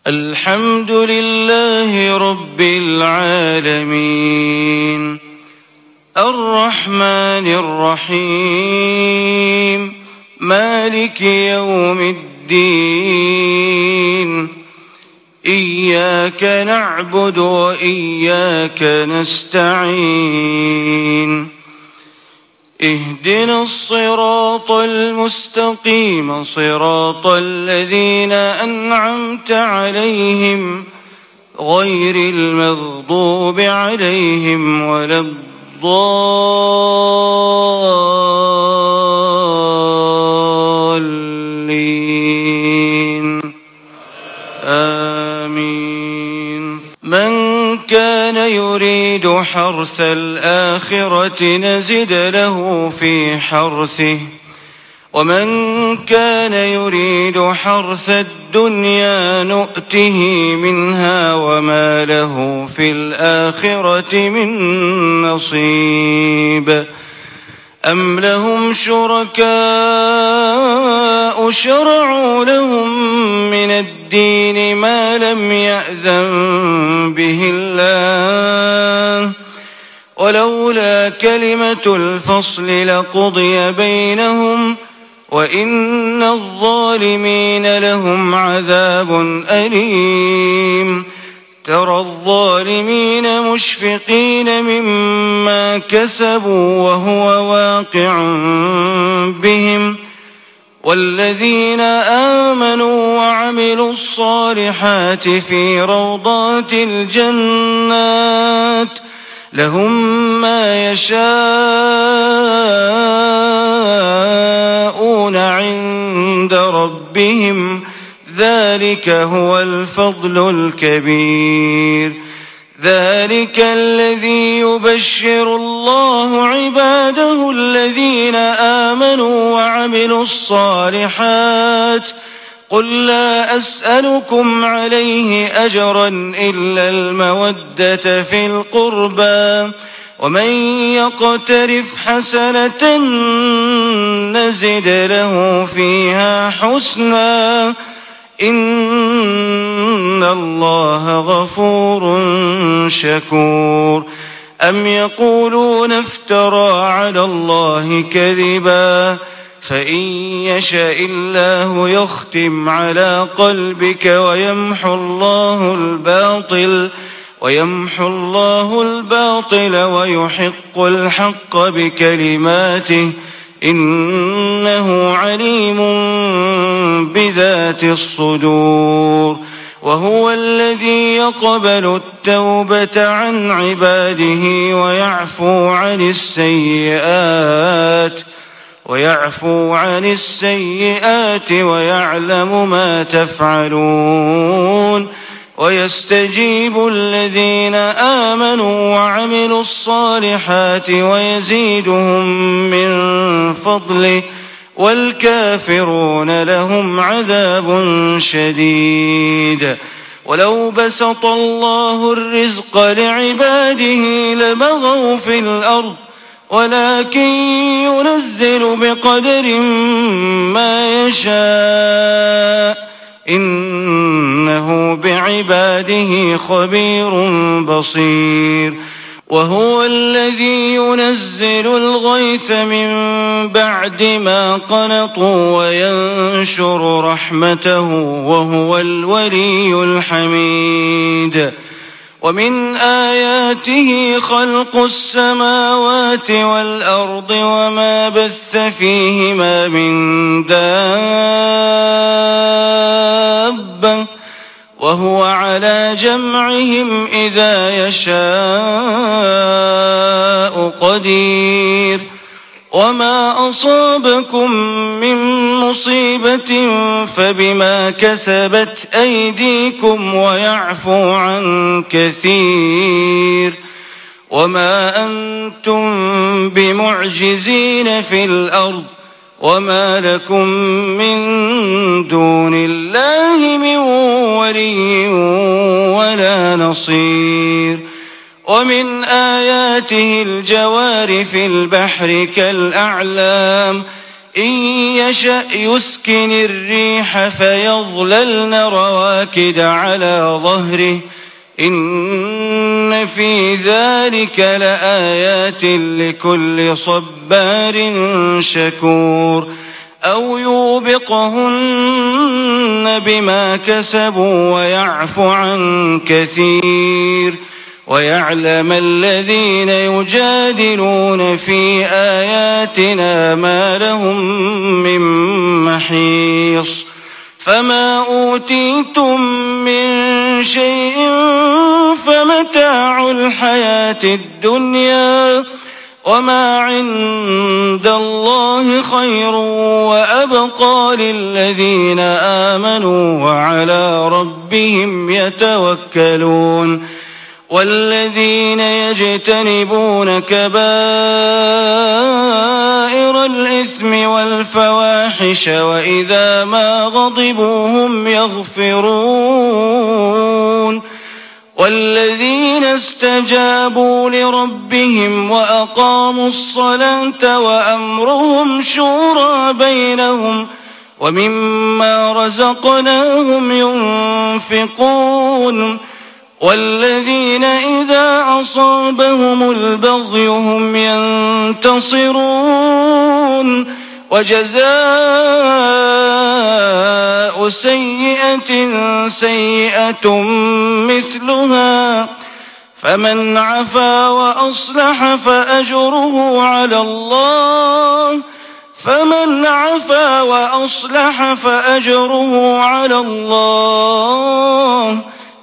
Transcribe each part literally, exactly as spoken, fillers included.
الحمد لله رب العالمين الرحمن الرحيم مالك يوم الدين إياك نعبد وإياك نستعين اهدنا الصراط المستقيم صراط الذين أنعمت عليهم غير المغضوب عليهم ولا الضالين آمين. من كان يريد حرث الآخرة نزد له في حرثه ومن كان يريد حرث الدنيا نؤته منها وما له في الآخرة من نصيب. أم لهم شركاء شرعوا لهم من الدين ما لم يأذن به الله ولولا كلمة الفصل لقضي بينهم وإن الظالمين لهم عذاب أليم. ترى الظالمين مشفقين مما كسبوا وهو واقع بهم والذين آمنوا وعملوا الصالحات في روضات الجنات لهم ما يشاءون عند ربهم ذلك هو الفضل الكبير. ذلك الذي يبشر الله عباده الذين آمنوا وعملوا الصالحات قل لا أسألكم عليه أجرا إلا المودة في القربى ومن يقترف حسنة نزد له فيها حسنا إن الله غفور شكور. أم يقولون افترى على الله كذبا فإن يشاء الله يختم على قلبك ويمحو الله الباطل ويمحو الله الباطل ويحق الحق بكلماته إنه عليم بذات الصدور. وهو الذي يقبل التوبة عن عباده ويعفو عن السيئات ويعفو عن السيئات ويعلم ما تفعلون ويستجيب الذين آمنوا وعملوا الصالحات ويزيدهم من فضله والكافرون لهم عذاب شديد. ولو بسط الله الرزق لعباده لبغوا في الأرض ولكن ينزل بقدر ما يشاء إنه بعباده خبير بصير. وهو الذي ينزل الغيث من بعد ما قنطوا وينشر رحمته وهو الولي الحميد. ومن آياته خلق السماوات والأرض وما بث فيهما من دابة وهو على جمعهم إذا يشاء قدير. وما أصابكم من مصيبة فبما كسبت أيديكم ويعفو عن كثير. وما أنتم بمعجزين في الأرض وما لكم من دون الله من ولي ولا نصير. ومن آياته الجوار في البحر كالأعلام إن يشأ يسكن الريح فيظللن رواكد على ظهره إن في ذلك لآيات لكل صبار شكور أو يوبقهن بما كسبوا ويعفو عن كثير ويعلم الذين يجادلون في آياتنا ما لهم من محيص فما أوتيتم من شيء فمتاع الحياة الدنيا وما عند الله خير وأبقى للذين آمنوا وعلى ربهم يتوكلون والذين يجتنبون كبائر الإثم والفواحش وإذا ما غضبوا هم يغفرون والذين استجابوا لربهم وأقاموا الصلاة وأمرهم شورى بينهم ومما رزقناهم ينفقون والذين إذا أصابهم البغي هم ينتصرون وجزاء سيئة سيئة مثلها فمن عفا وأصلح فأجره على الله فمن عفا وأصلح فأجره على الله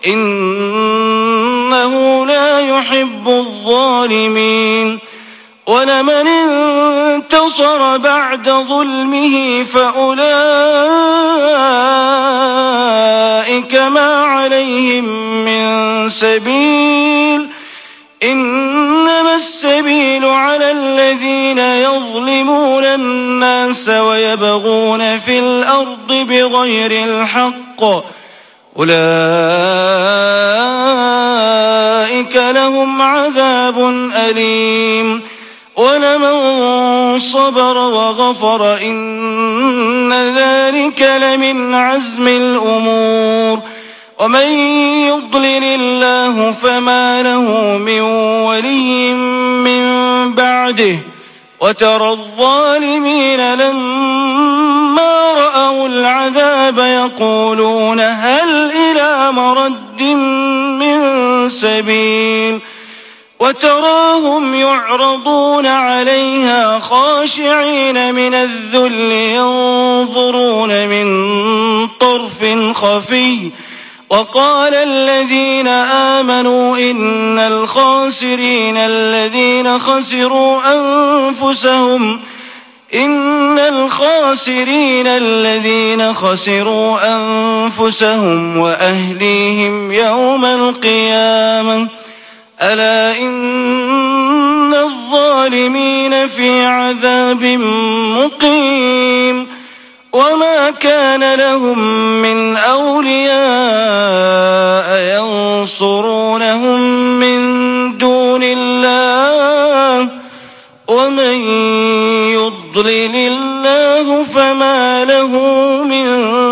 إنه لا يحب الظالمين ولمن انتصر بعد ظلمه فأولئك ما عليهم من سبيل إنما السبيل على الذين يظلمون الناس ويبغون في الأرض بغير الحق أولئك لهم عذاب أليم ولمن صبر وغفر إن ذلك لمن عزم الأمور ومن يضلل الله فما له من ولي من بعده وترى الظالمين لما رأوا العذاب يقولون هل إلى مرد من سبيل وتراهم يعرضون عليها خاشعين من الذل ينظرون من طرف خفي وقال الذين آمنوا إن الخاسرين الذين خسروا أنفسهم إن الخاسرين الذين خسروا أنفسهم وأهليهم يوم القيامة ألا إن الظالمين في عذاب مقيم وما كان لهم من أولياء ينصرونهم من دون الله ومن يضلل الله فما له من